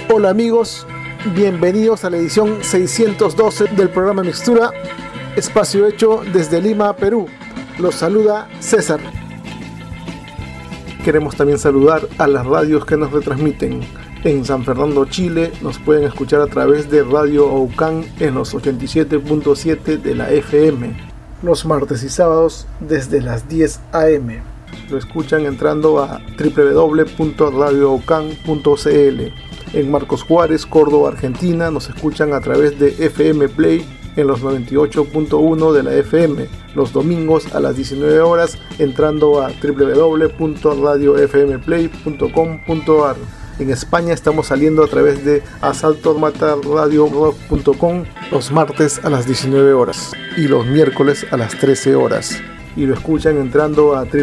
Hola amigos, bienvenidos a la edición 612 del programa Mixtura, espacio hecho desde Lima, Perú. Los saluda César. Queremos también saludar a las radios que nos retransmiten. En San Fernando, Chile, nos pueden escuchar a través de Radio Aucán en los 87.7 de la FM. Los martes y sábados desde las 10 a.m. Lo escuchan entrando a www.radioaucán.cl. En Marcos Juárez, Córdoba, Argentina, nos escuchan a través de FM Play en los 98.1 de la FM, los domingos a las 19 horas, entrando a www.radiofmplay.com.ar. En España estamos saliendo a través de asaltomatarradiorock.com los martes a las 19 horas y los miércoles a las 13 horas. Y lo escuchan entrando a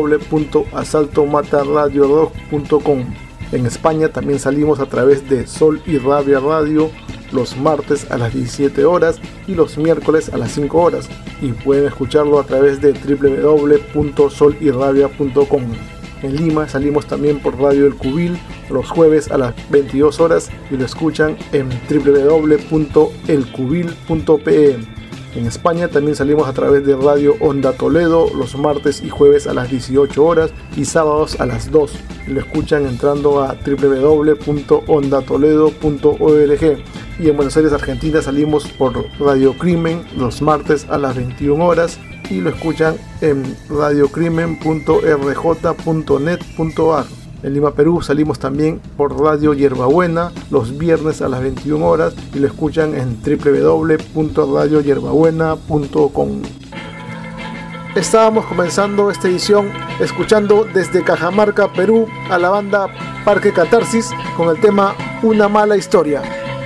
www.asaltomatarradiorock.com. En España también salimos a través de Sol y Rabia Radio los martes a las 17 horas y los miércoles a las 5 horas. Y pueden escucharlo a través de www.solyrabia.com. En Lima salimos también por Radio El Cubil los jueves a las 22 horas y lo escuchan en www.elcubil.pe. En España también salimos a través de Radio Onda Toledo los martes y jueves a las 18 horas y sábados a las 2. Lo escuchan entrando a www.ondatoledo.org. Y en Buenos Aires, Argentina, salimos por Radio Crimen los martes a las 21 horas y lo escuchan en radiocrimen.rj.net.ar. En Lima, Perú, salimos también por Radio Yerbabuena los viernes a las 21 horas y lo escuchan en www.radioyerbabuena.com. Estábamos comenzando esta edición escuchando desde Cajamarca, Perú, a la banda Parque Catarsis con el tema Una Mala Historia.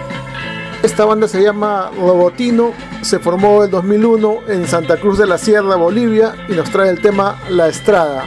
Esta banda se llama Robotino, se formó en 2001 en Santa Cruz de la Sierra, Bolivia, y nos trae el tema La Estrada.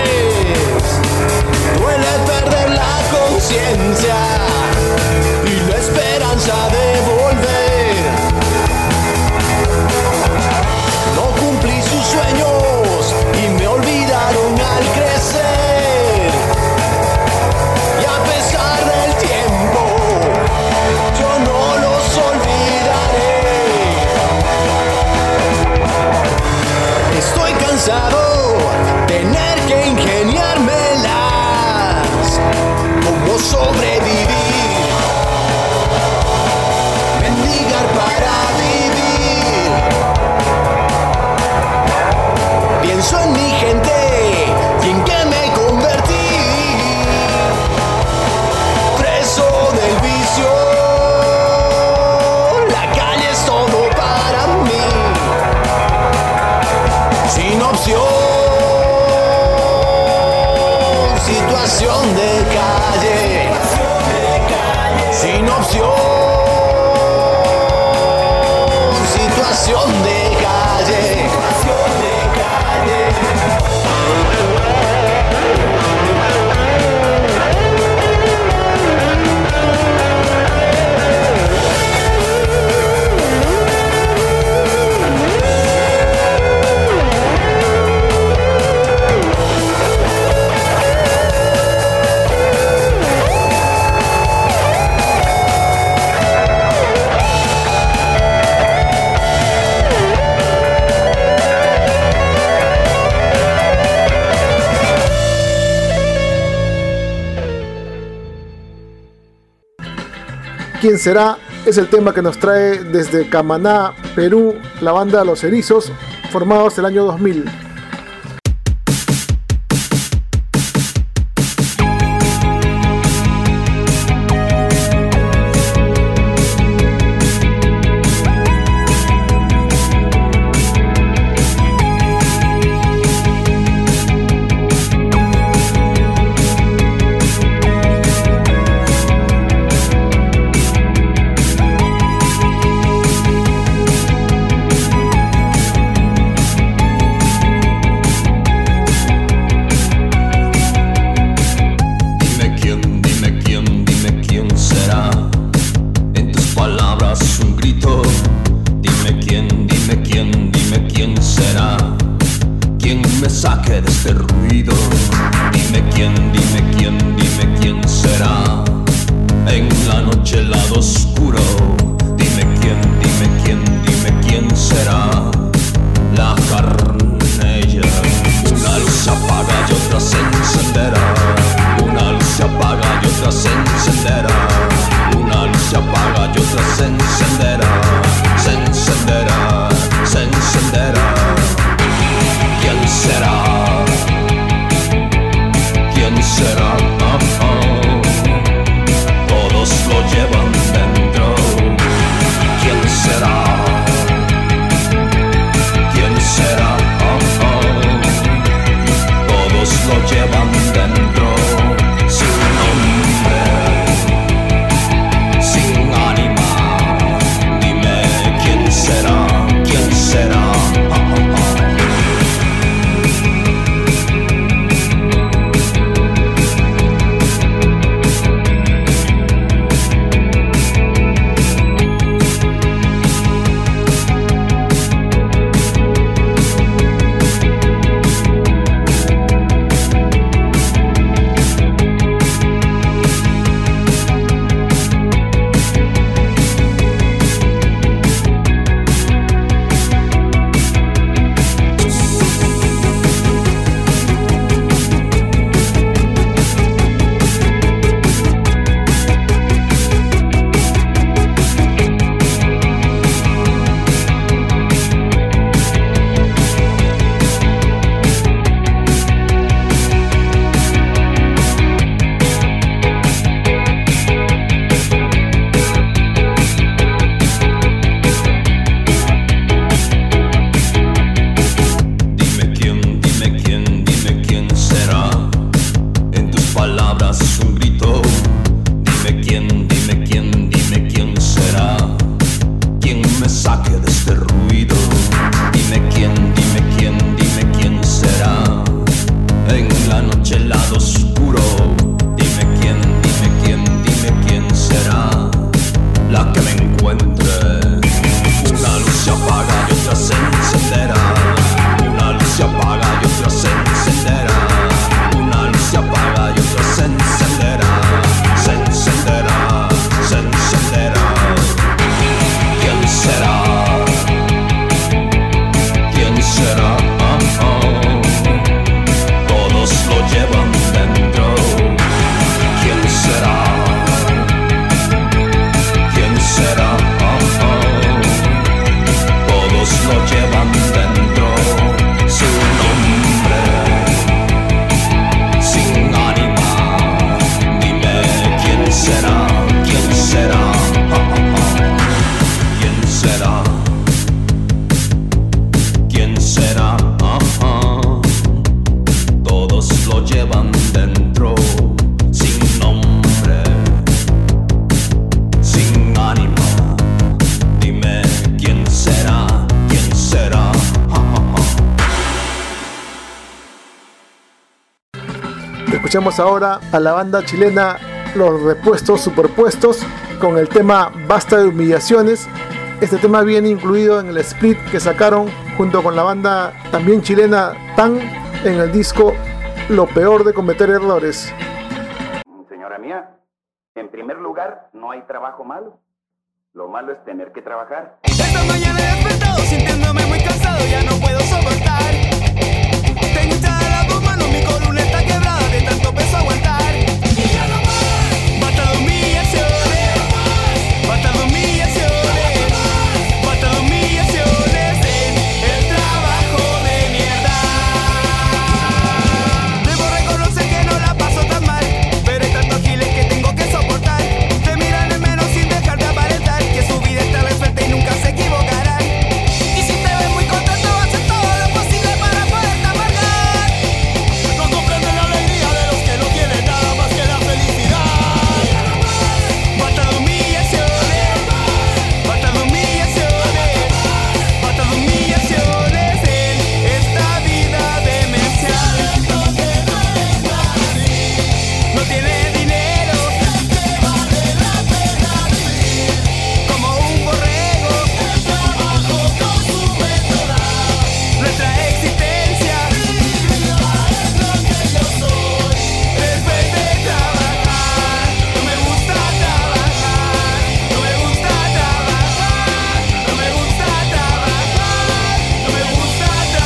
Y sin opción. Situación de calle. ¿Quién será? Es el tema que nos trae desde Camaná, Perú, la banda Los Erizos, formados el año 2000. Escuchamos ahora a la banda chilena Los Repuestos Superpuestos con el tema Basta de Humillaciones. Este tema viene incluido en el split que sacaron junto con la banda también chilena TAN en el disco Lo Peor de Cometer Errores. Señora mía, en primer lugar, no hay trabajo malo. Lo malo es tener que trabajar. Esta mañana he despertado sintiéndome muy cansado, ya no puedo soportar. Tengo hinchadas las dos manos, mi columna está quebrada de tanto peso aguantar. Basta de humillaciones, basta de humillaciones, basta de humillaciones en el trabajo de mierda. Debo reconocer que no la paso tan mal, pero hay tantos giles que tengo que soportar. Te miran en menos sin dejar de aparentar que su vida está resuelta y nunca se equivocarán. Y si te ves muy contento, haces todo lo posible para poderte amargar. No comprenden la alegría de los que no tienen nada más que la felicidad. Basta de humillaciones, basta de humillaciones, basta de humillaciones en esta vida demencial. No tiene dinero, como un borrego, nuestra existencia es verte trabajar. No me gusta trabajar, no me gusta trabajar, no me gusta trabajar, no me gusta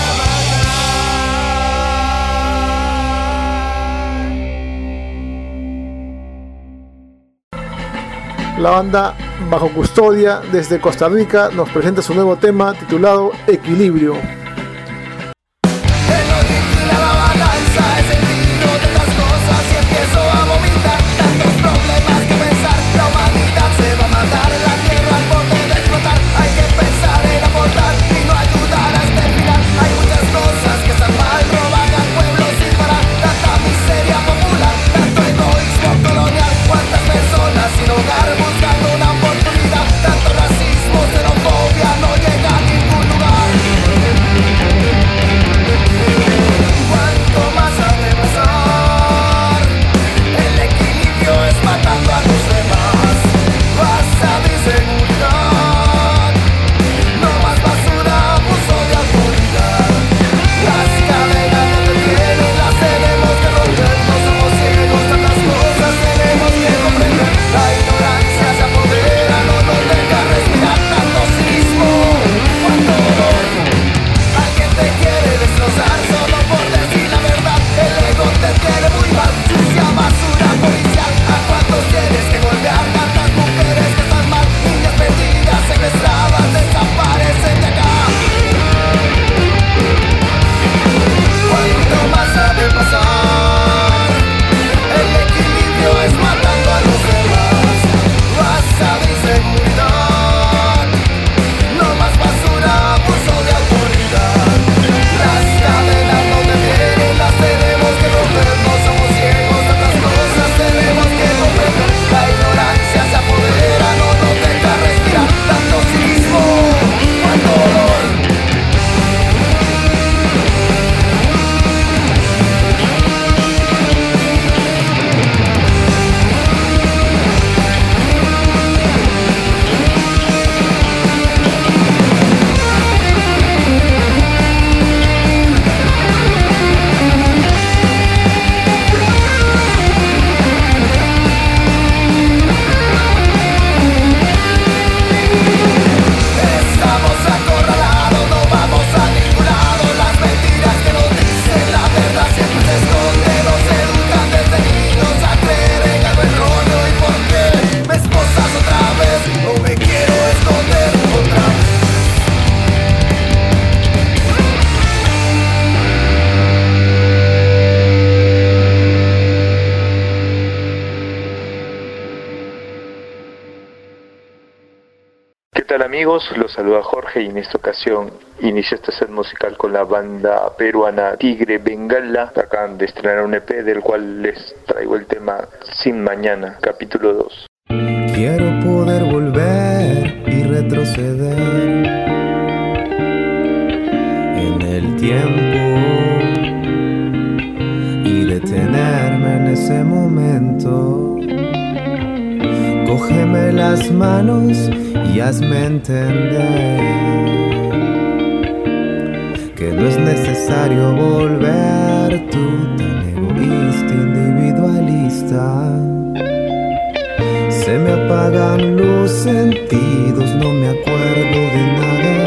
trabajar. La banda Bajo Custodia desde Costa Rica nos presenta su nuevo tema titulado Equilibrio. En lo difícil la balanza, el sentido de las cosas y empiezo a vomitar tantos problemas que pensar. La humanidad se va a matar, la tierra al borde de explotar. Hay que pensar en aportar y no ayudar hasta el final. Hay muchas cosas que están mal, roban al pueblo sin parar. Tanta miseria popular, tanto egoísmo colonial. Cuántas personas sin hogar buscando una oportunidad. Tanto racismo, xenofobia, no llega a ningún lugar. Cuanto más ha de pasar, el equilibrio es matando a los demás. Basta de inseguridad, no más basura, abuso de autoridad. Las cadenas no detienen, las tenemos que romper. No somos ciegos, tantas cosas tenemos que comprender. La ignorancia se apodera, no nos deja respirar. Tanto cinismo, cuánto dolor. Alguien te quiere destrozar solo por decir la verdad. El ego te tiene muy mal, sucia basura policial. ¿A cuántos tienes que golpear? Tantas mujeres que están mal, niñas perdidas, secuestradas, desaparecen de acá. Cuanto más ha de pasar, el equilibrio es matando a los demás. Raza de inseguridad, no más basura, abuso de autoridad. Las cadenas no detienen, las tenemos que romper. No somos ciegos, tantas cosas tenemos que comprender. La ignorancia se apodera, no nos deja respirar. Tanto cinismo, cuánto dolor. Estamos acorralados, no vamos a ningún lado. Las mentiras que nos dicen, la verdad siempre se esconde. Nos educan desde niños a creer en algo erróneo. ¿Y por qué me esposas otra vez? No me quiero esconder otra vez. ¿Qué tal amigos? Los saluda Jorge y en esta ocasión inicio este set musical con la banda peruana Tigre Bengala. Acaban de estrenar un EP del cual les traigo el tema Sin Mañana, capítulo 2. Quiero poder volver y retroceder en el tiempo y detenerme en cógeme las manos y hazme entender que no es necesario volver tú tan egoísta, individualista. Se me apagan los sentidos, no me acuerdo de nada.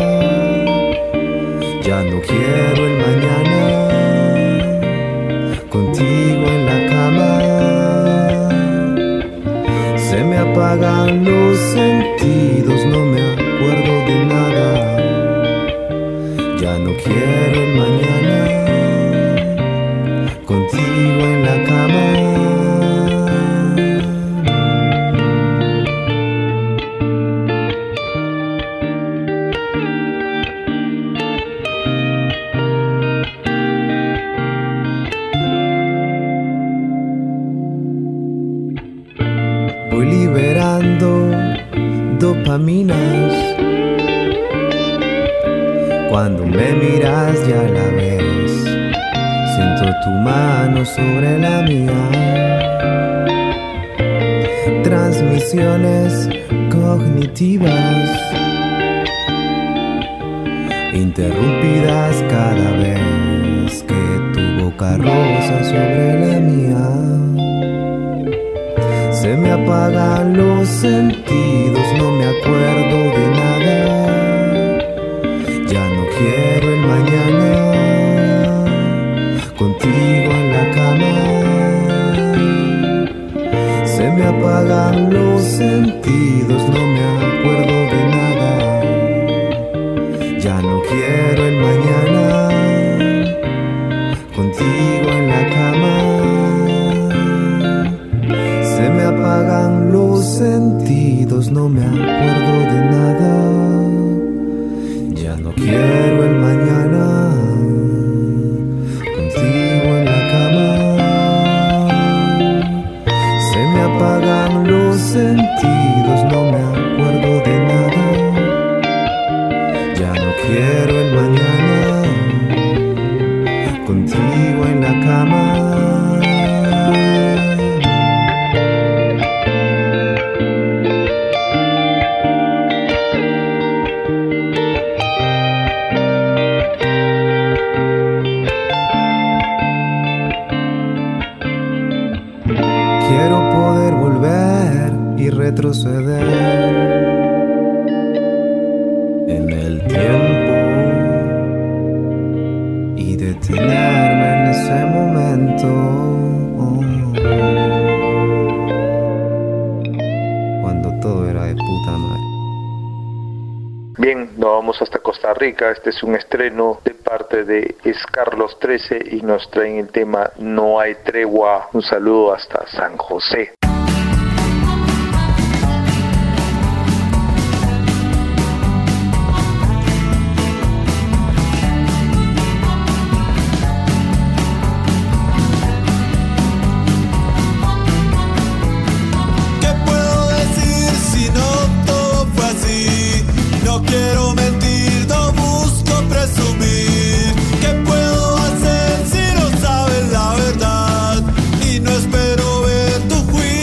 Ya no quiero el mañana contigo en la cama. Se me apagan los sentidos, no me acuerdo de nada. Ya no quiero el mañana contigo en la cama. Voy liberando dopaminas. Cuando me miras ya la ves. Siento tu mano sobre la mía. Transmisiones cognitivas interrumpidas cada vez que tu boca roza sobre la mía. Se me apagan los sentidos, no me acuerdo de nada. Ya no quiero el mañana contigo en la cama. Se me apagan los sentidos, no me acuerdo de nada. Ya no quiero el mañana contigo en la cama. Se me apagan los sentidos, no me acuerdo de nada. Ya no quiero el mañana contigo en la cama. Se me apagan los sentidos, no me acuerdo de nada. Ya no quiero el mañana contigo en la cama. Quiero poder volver y retroceder en el tiempo y detenerme en ese momento cuando todo era de puta madre. Bien, nos vamos hasta Costa Rica. Este es un estreno de parte de Carlos 13 y nos traen el tema No hay tregua. Un saludo hasta San José. ¿Qué puedo decir si no todo fue así? No quiero mentir, no busco presumir. ¿Qué puedo hacer si no sabes la verdad? Y no espero ver tu juicio.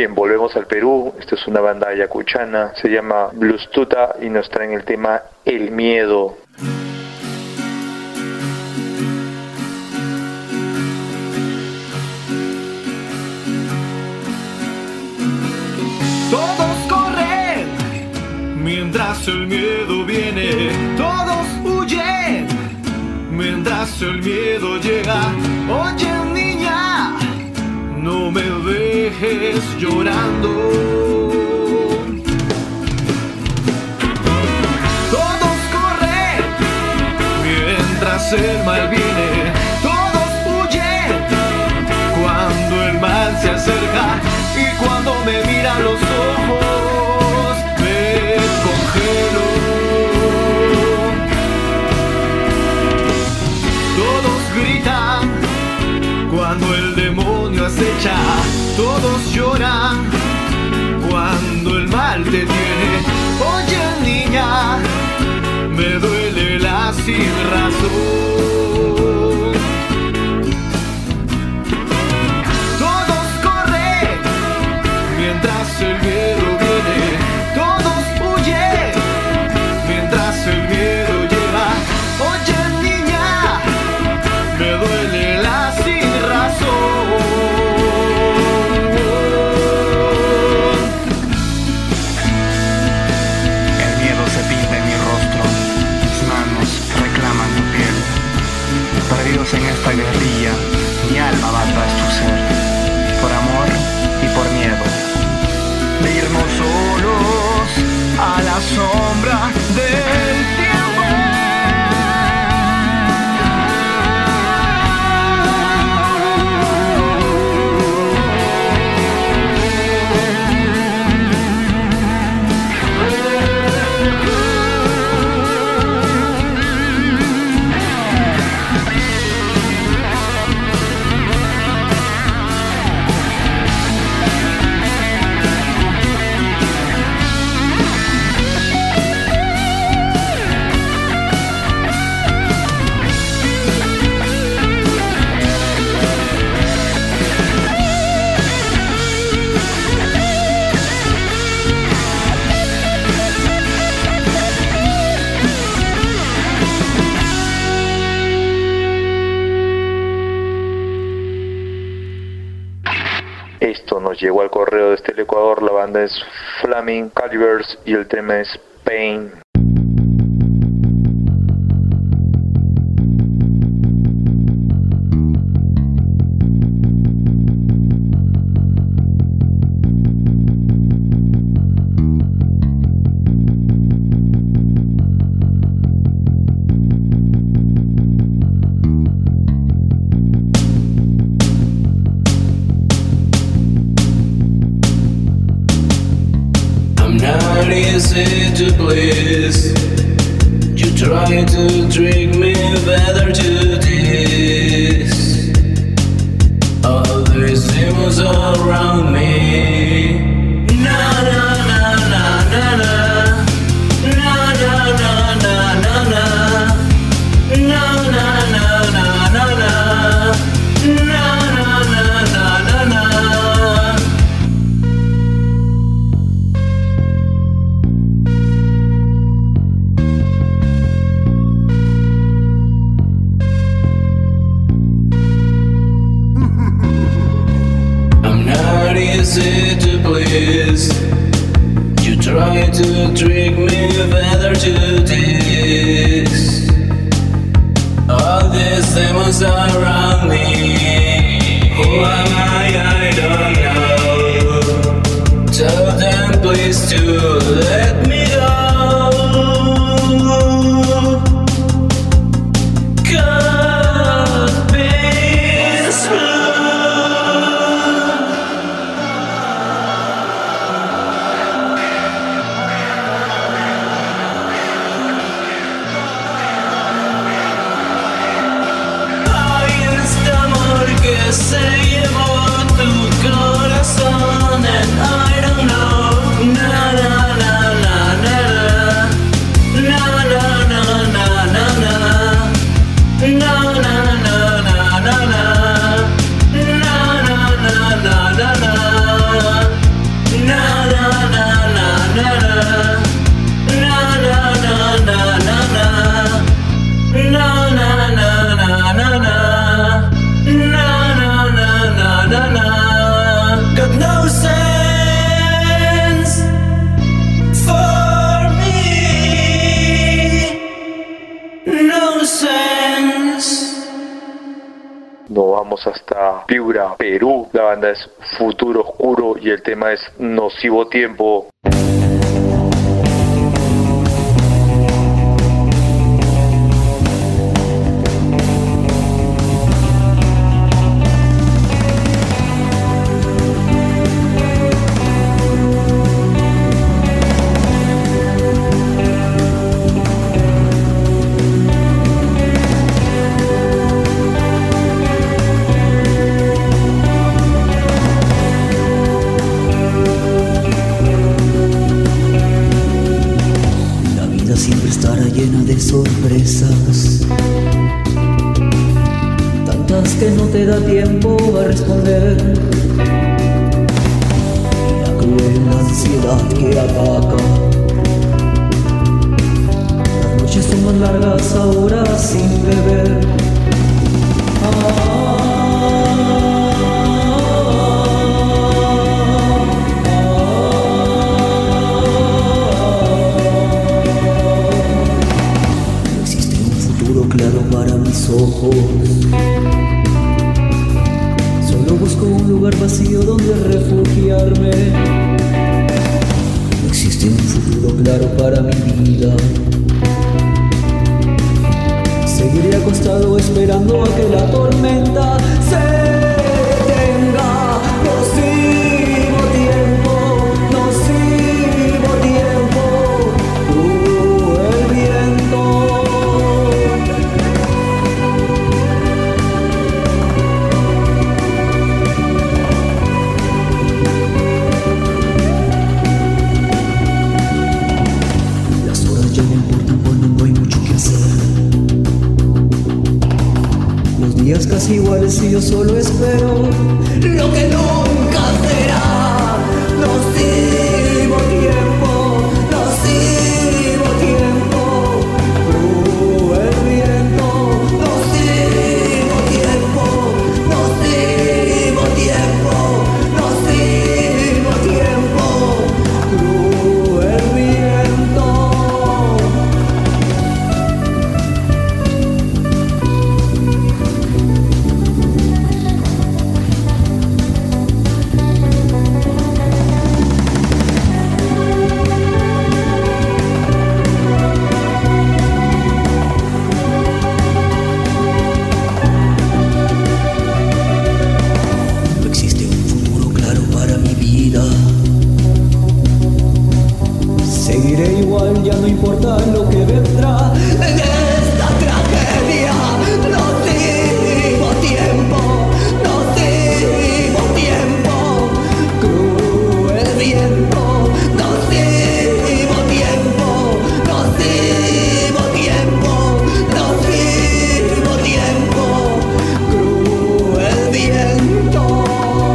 Bien, volvemos al Perú. Esta es una banda ayacuchana, se llama Blues Tuta y nos traen el tema El Miedo. Todos corren mientras el miedo viene, todos huyen mientras el miedo llega. Oye, niña, no me dejes llorando. Todos corren mientras el mal viene, todos huyen cuando el mal se acerca. Y cuando me mira los ojos, me congelo. Todos gritan cuando el demonio acecha, todos lloran cuando el mal te tiene. Oye, niña, me duele la sin razón. Todos corren mientras el miedo viene, todos huyen mientras el miedo llega. Oye, niña, me duele la sin razón. El miedo se pinta en mi rostro, mis manos reclaman mi piel. Perdidos en esta guerrilla, mi alma va tras tu ser, por amor y por miedo. De irnos solos a la sombra del tiempo. Esto nos llegó al correo desde el Ecuador. La banda es Flaming Calibers y el tema es Pain. Easy to please. You try to trick me better to this. All these demons around me. Na na na na na na. Na na na na na na. Na na na na na na. Na na na na na na. Easy to please. You try to trick me better to this. All these demons around me. Who am I don't know. Tell them please to let me go. God peace. Se llevó tu corazón and I don't know. Na na na na na. Na na na na na na. Na na na na na na. Na na na na na na. nos vamos hasta Piura, Perú. La banda es Futuro Oscuro y el tema es Nocivo Tiempo. Sorpresas, tantas que no te da tiempo a responder. La cruel ansiedad que ataca. Las noches son más largas ahora sin beber. Claro para mis ojos. Solo busco un lugar vacío donde refugiarme. No existe un futuro claro para mi vida. Seguiré acostado esperando a que la tormenta se detenga. Nocivo tiempo, nocivo tiempo. El viento. Días casi iguales y yo solo espero lo que nunca será. Nocivo tiempo, nocivo tiempo. Cruel viento, nocivo tiempo, nocivo tiempo, nocivo tiempo. Cruel viento. Seguiré igual, ya no importa lo que vendrá en esta tragedia. Nocivo tiempo, nocivo tiempo. Cruel viento, nocivo tiempo, nocivo tiempo, nocivo tiempo. Cruel viento.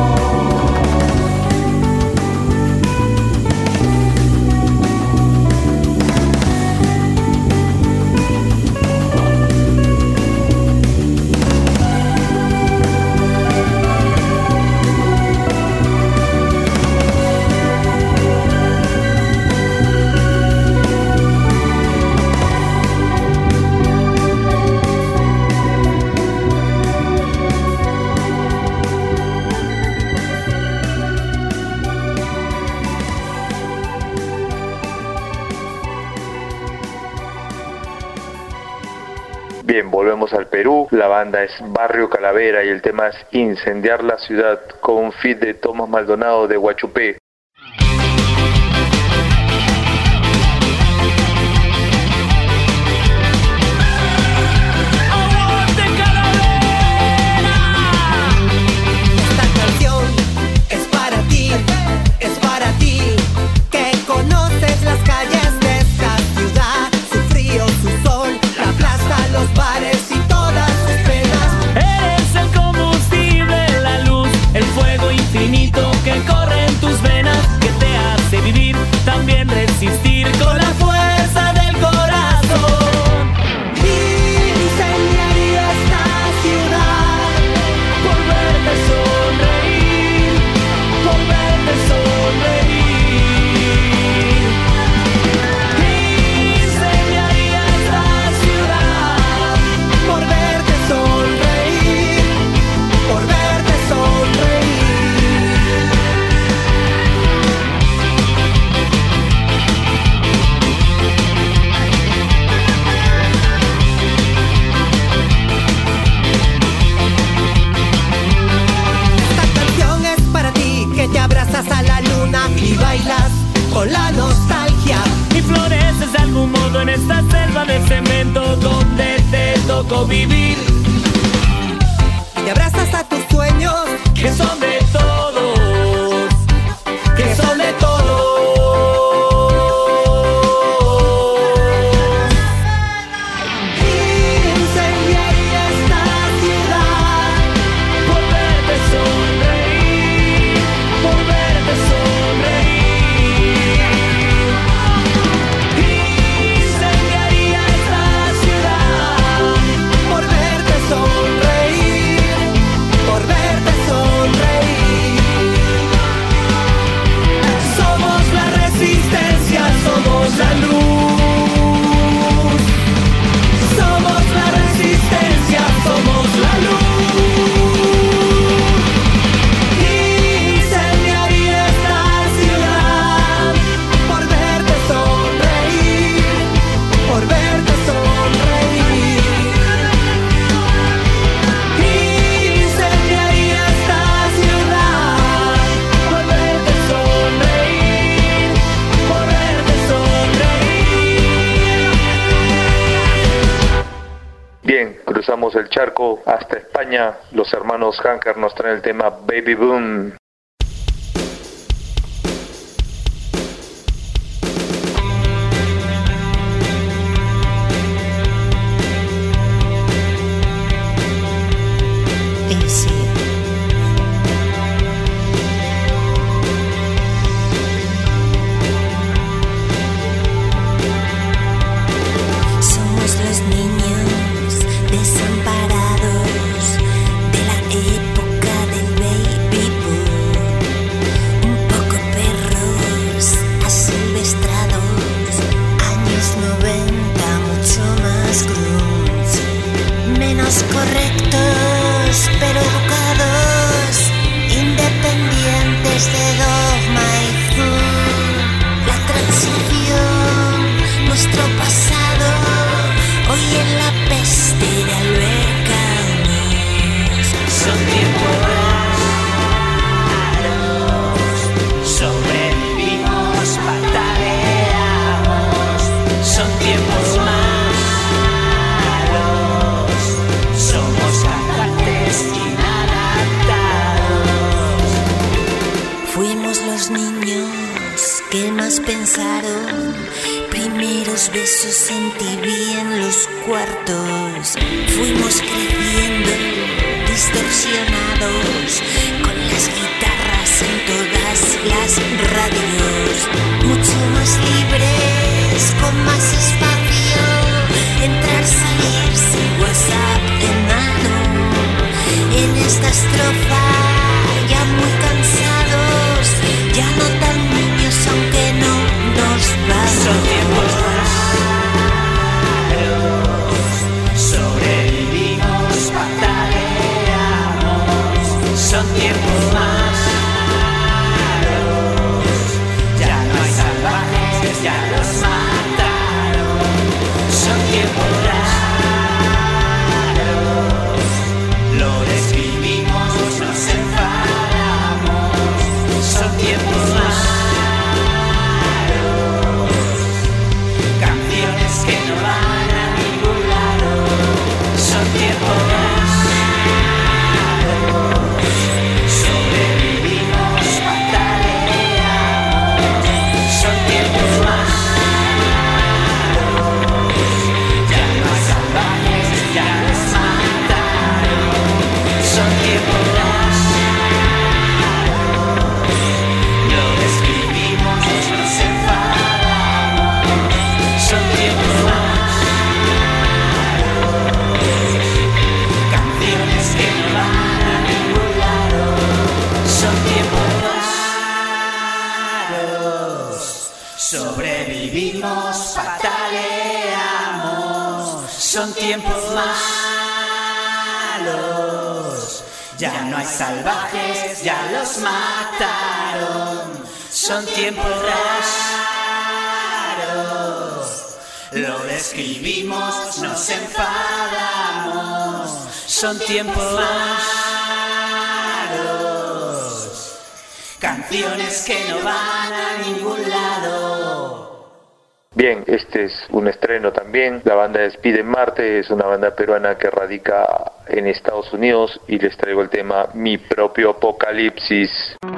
Bien, volvemos al Perú. La banda es Barrio Calavera y el tema es Incendiar la Ciudad, con un feat de Tomás Maldonado de Huachupé. Que corre en tus venas. selva de cemento donde te tocó vivir. Te abrazas a tus sueños, que son de todos, que son de todos. Incendiaría esta ciudad por verte sonreír, por verte sonreír. Incendiaría esta ciudad por verte sonreír, por verte sonreír. Somos la resistencia, somos la luz. Somos la resistencia, somos la luz. Incendiaría esta ciudad por verte sonreír, por verte sonreír. Incendiaría esta ciudad por verte sonreír, por verte sonreír. Bien, cruzamos el charco hasta España. Los hermanos Hanker nos traen el tema Baby Boom. Somos los niños desamparados de la época del baby boom, un poco perros asilvestrados, años 90, mucho más grunge, menos correctos pero educados, independientes de dogma y zoom. La transición, nuestro pasado, hoy en la peste de albercanos. Son tiempos raros, sobrevivimos, pataleamos. Son tiempos malos, somos cantantes inadaptados. Fuimos los niños que más pensaron, primeros besos en TV en los cuartos. Fuimos creciendo, distorsionados, con las guitarras en todas las radios. Mucho más libres, con más espacio, entrar, salir sin WhatsApp en mano. En esta estrofa ya muy cansados, ya no tan niños aunque no nos vamos. Son tiempos raros, sobrevivimos, pataleamos. Son tiempos malos, ya no hay salvajes, ya los mataron. Son tiempos raros, lo describimos, nos enfadamos. Son tiempos malos, canciones que no van a ningún lado. Son tiempos raros, sobrevivimos, pataleamos. Son tiempos malos, ya no hay salvajes, ya los mataron. Son tiempos raros, lo describimos, nos enfadamos. Son tiempos malos, canciones que no van a ningún lado. Son tiempos raros, sobrevivimos, pataleamos. Son tiempos malos, ya no hay salvajes, ya los mataron. Son tiempos raros, lo describimos, nos enfadamos. Son tiempos raros, canciones que no van a ningún lado. Bien, este es un estreno también. La banda es Pide Marte, es una banda peruana que radica en Estados Unidos y les traigo el tema Mi Propio Apocalipsis.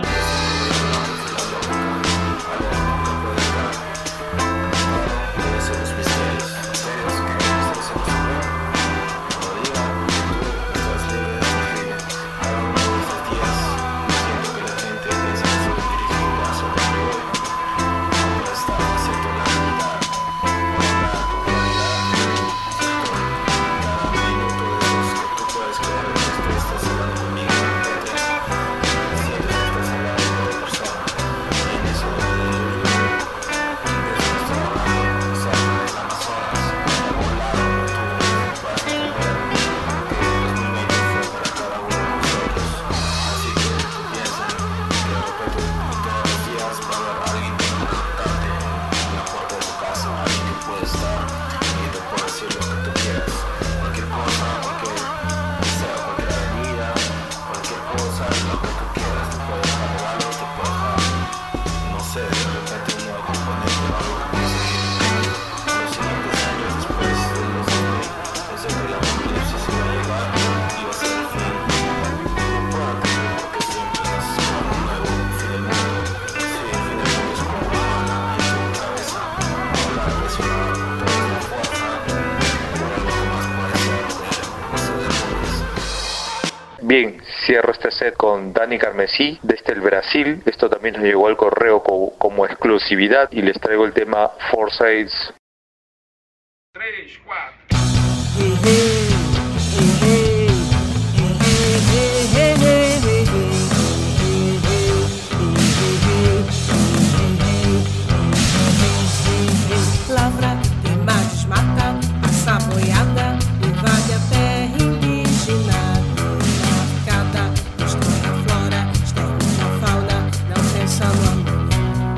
Bien, cierro este set con Dani Carmesí desde el Brasil. Esto también nos llegó al correo como exclusividad y les traigo el tema Forsyths. 3, 4. Lavra, queima, desmata, passa a boiada, invade a terra indígena. Marcada, destrói a flora, extermina a fauna, não pensando amanhã.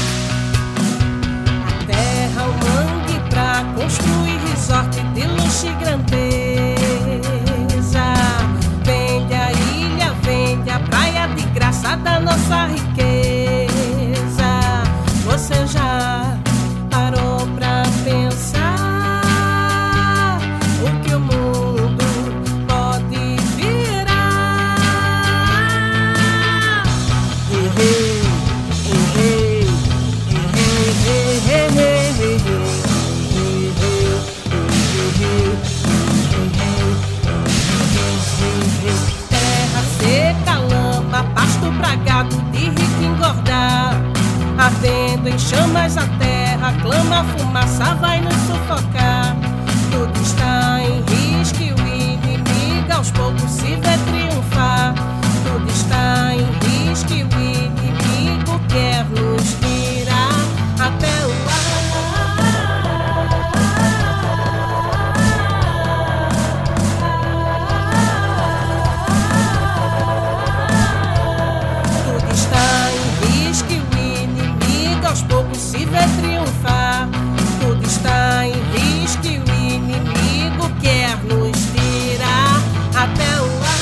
A terra, o mangue pra construir resort de luxo e grandeza. Vende a ilha, vende a praia de graça da nossa riqueza. Você já parou pra pensar o que o mundo pode virar? Terra seca, lama, pasto bragado, de rico engordar. Ardendo em chamas a terra, clama a fumaça, vai nos sufocar. Tudo está em risco e o inimigo aos poucos se vê triunfar. Tudo está em risco e o inimigo quer nos tirar até o ar. Tudo está em risco e o inimigo aos poucos se vê triunfar. Tudo está em risco e o inimigo quer nos tirar até o ar.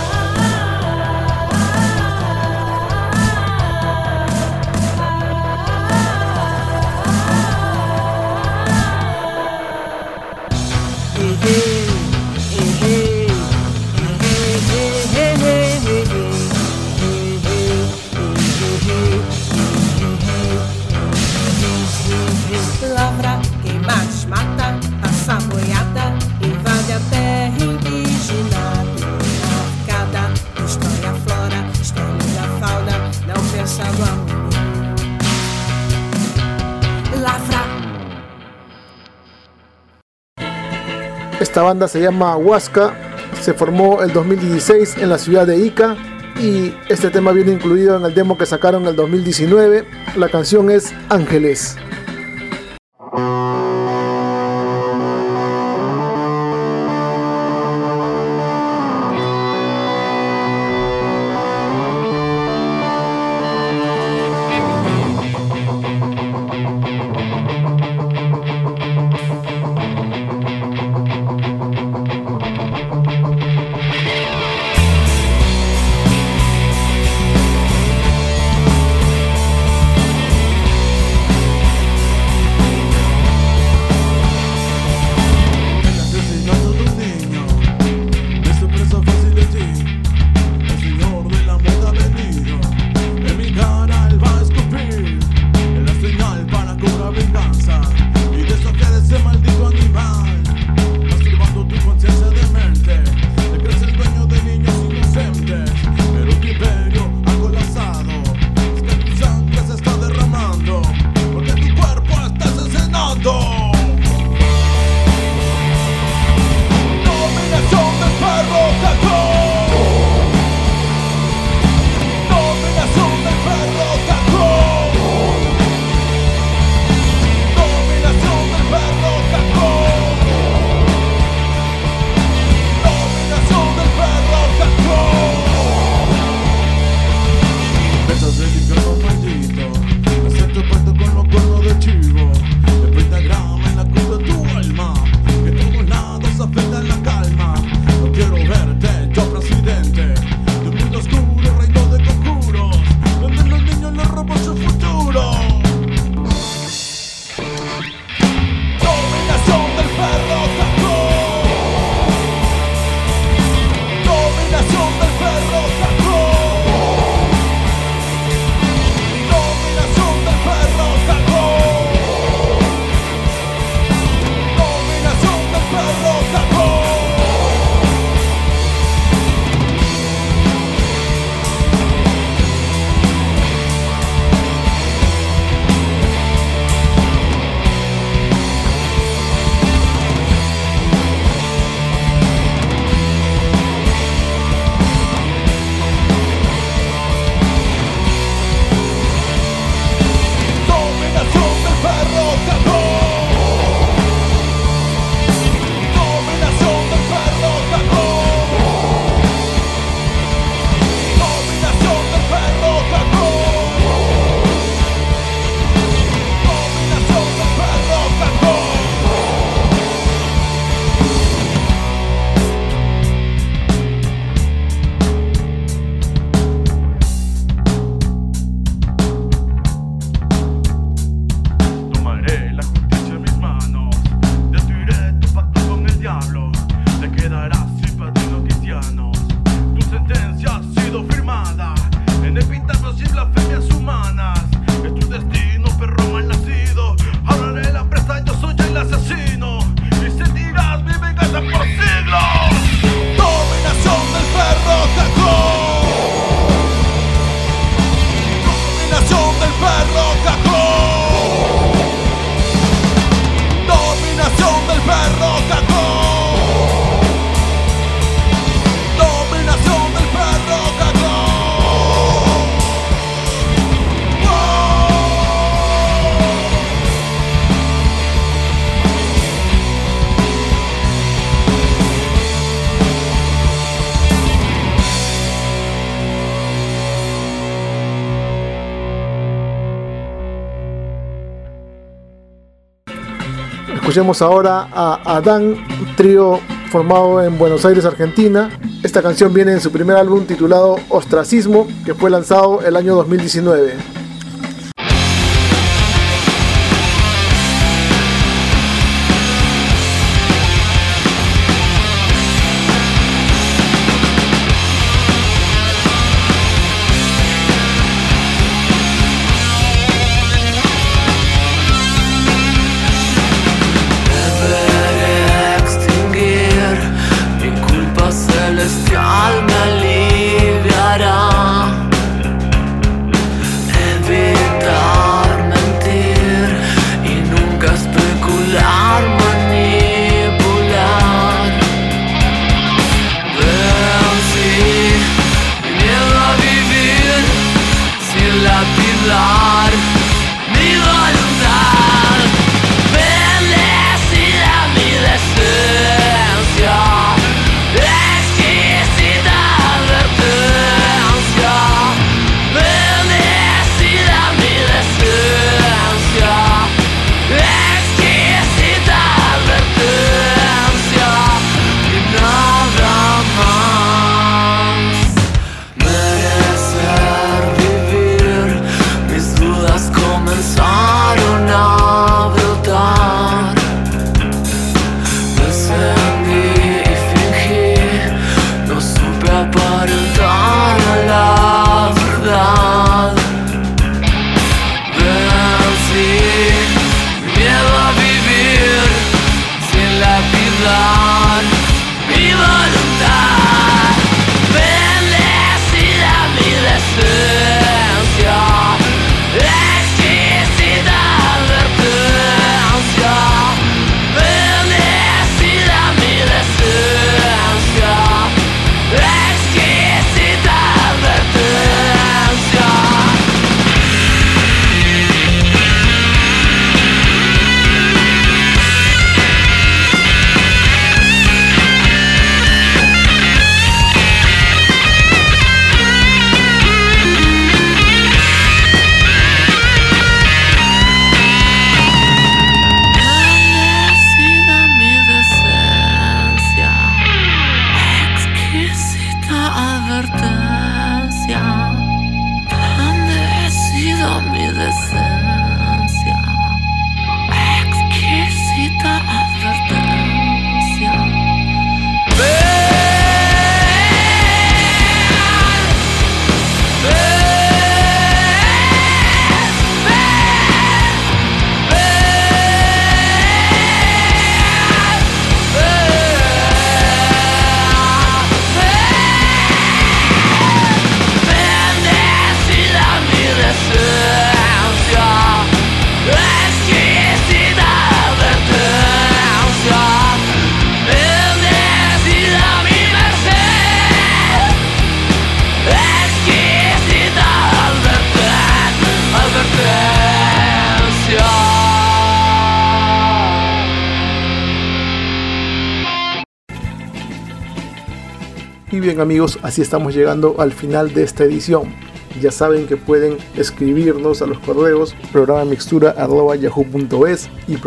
Lavra, queima, desmata, passa a boiada, invade a terra indígena. Marcada, destrói a flora, extermina a fauna, não pensando amanhã. Lavra. Esta banda se llama Huasca, se formó el 2016 en la ciudad de Ica y este tema viene incluido en el demo que sacaron en el 2019. La canción es Ángeles. Escuchemos ahora a Adán, trío formado en Buenos Aires, Argentina. Esta canción viene en su primer álbum titulado Ostracismo, que fue lanzado el año 2019. Me aliviará. Y bien amigos, así estamos llegando al final de esta edición. Ya saben que pueden escribirnos a los correos programamixtura@yahoo.es y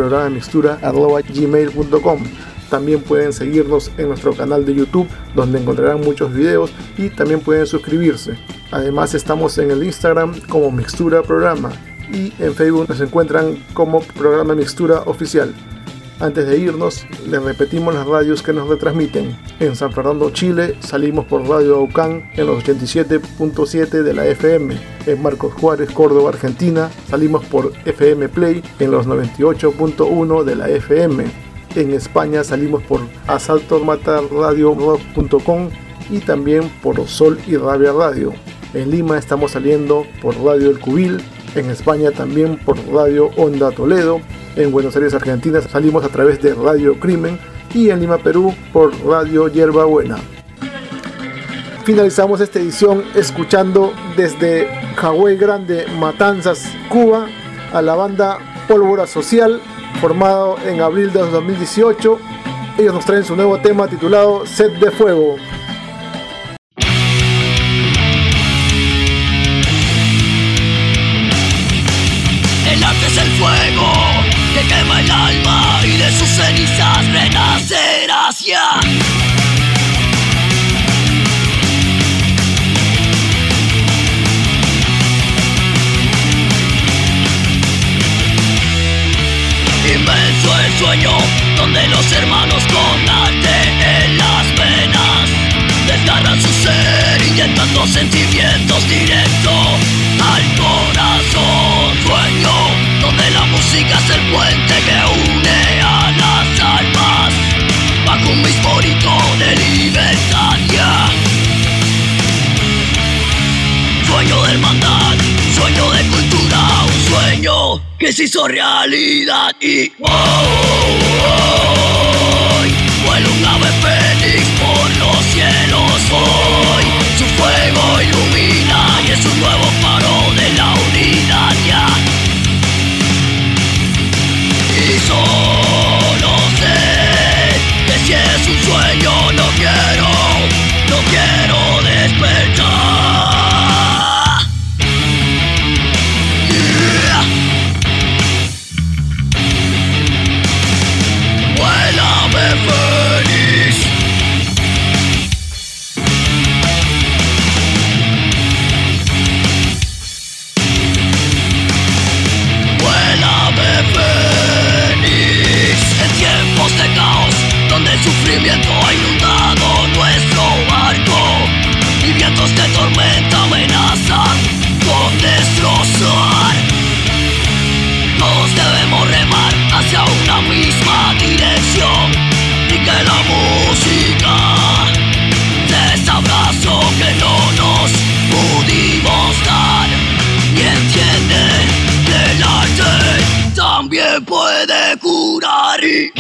programamixtura@gmail.com. También pueden seguirnos en nuestro canal de YouTube, donde encontrarán muchos videos, y también pueden suscribirse. Además estamos en el Instagram como Mixtura Programa y en Facebook nos encuentran como Programa Mixtura Oficial. Antes de irnos, les repetimos las radios que nos retransmiten. En San Fernando, Chile, salimos por Radio Aucán en los 87.7 de la FM. En Marcos Juárez, Córdoba, Argentina, salimos por FM Play en los 98.1 de la FM. En España salimos por asaltormatarradioblog.com y también por Sol y Rabia Radio. En Lima estamos saliendo por Radio El Cubil. En España también por Radio Onda Toledo. En Buenos Aires, Argentina, salimos a través de Radio Crimen, y en Lima, Perú, por Radio Yerba Buena. Finalizamos esta edición escuchando desde Hawái Grande, Matanzas, Cuba, a la banda Pólvora Social, formado en abril de 2018. Ellos nos traen su nuevo tema titulado Sed de Fuego. El arte es el fuego que quema el alma y de sus cenizas renacerás ya. Inmenso el sueño donde los hermanos con arte en las venas desgarran su ser inyectando sentimientos directo al corazón. Sueño donde la música es el puente que une a las almas bajo un mismo rito de libertad ya. Sueño de hermandad, sueño de cultura, un sueño que se hizo realidad y hoy vuela un ave fénix por los cielos. Hoy su fuego ilumina y es un nuevo faro de la unidad ya. Y solo sé que si es un sueño no quiero despertar. Donde el sufrimiento ha inundado nuestro barco y vientos de tormenta amenazan con destrozar. Todos debemos remar hacia una misma dirección y que la música de ese abrazo que no nos pudimos dar. Y entiende que el arte también puede curar y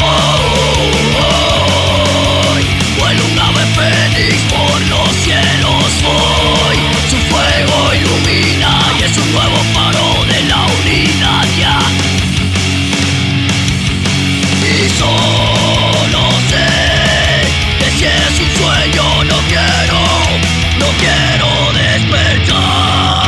hoy vuela un ave fénix por los cielos. Hoy su fuego ilumina y es un nuevo faro de la unidad ya. Y solo sé que si es un sueño no quiero despertar.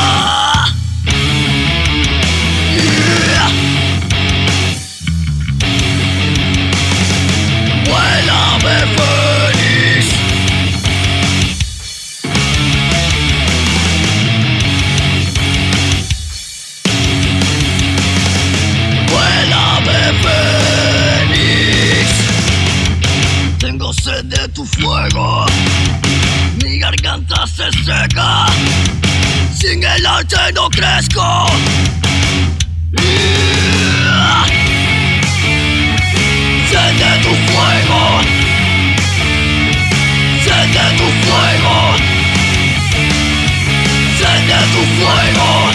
Tengo sed de tu fuego, mi garganta se seca, sin el arte no crezco. Sed de tu fuego, sed de tu fuego, sed de tu fuego,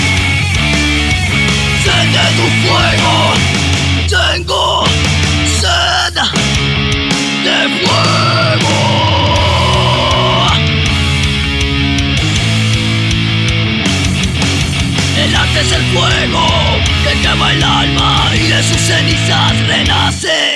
sed de tu fuego. Tengo sed de fuego. El arte es el fuego que quema el alma y de sus cenizas renace.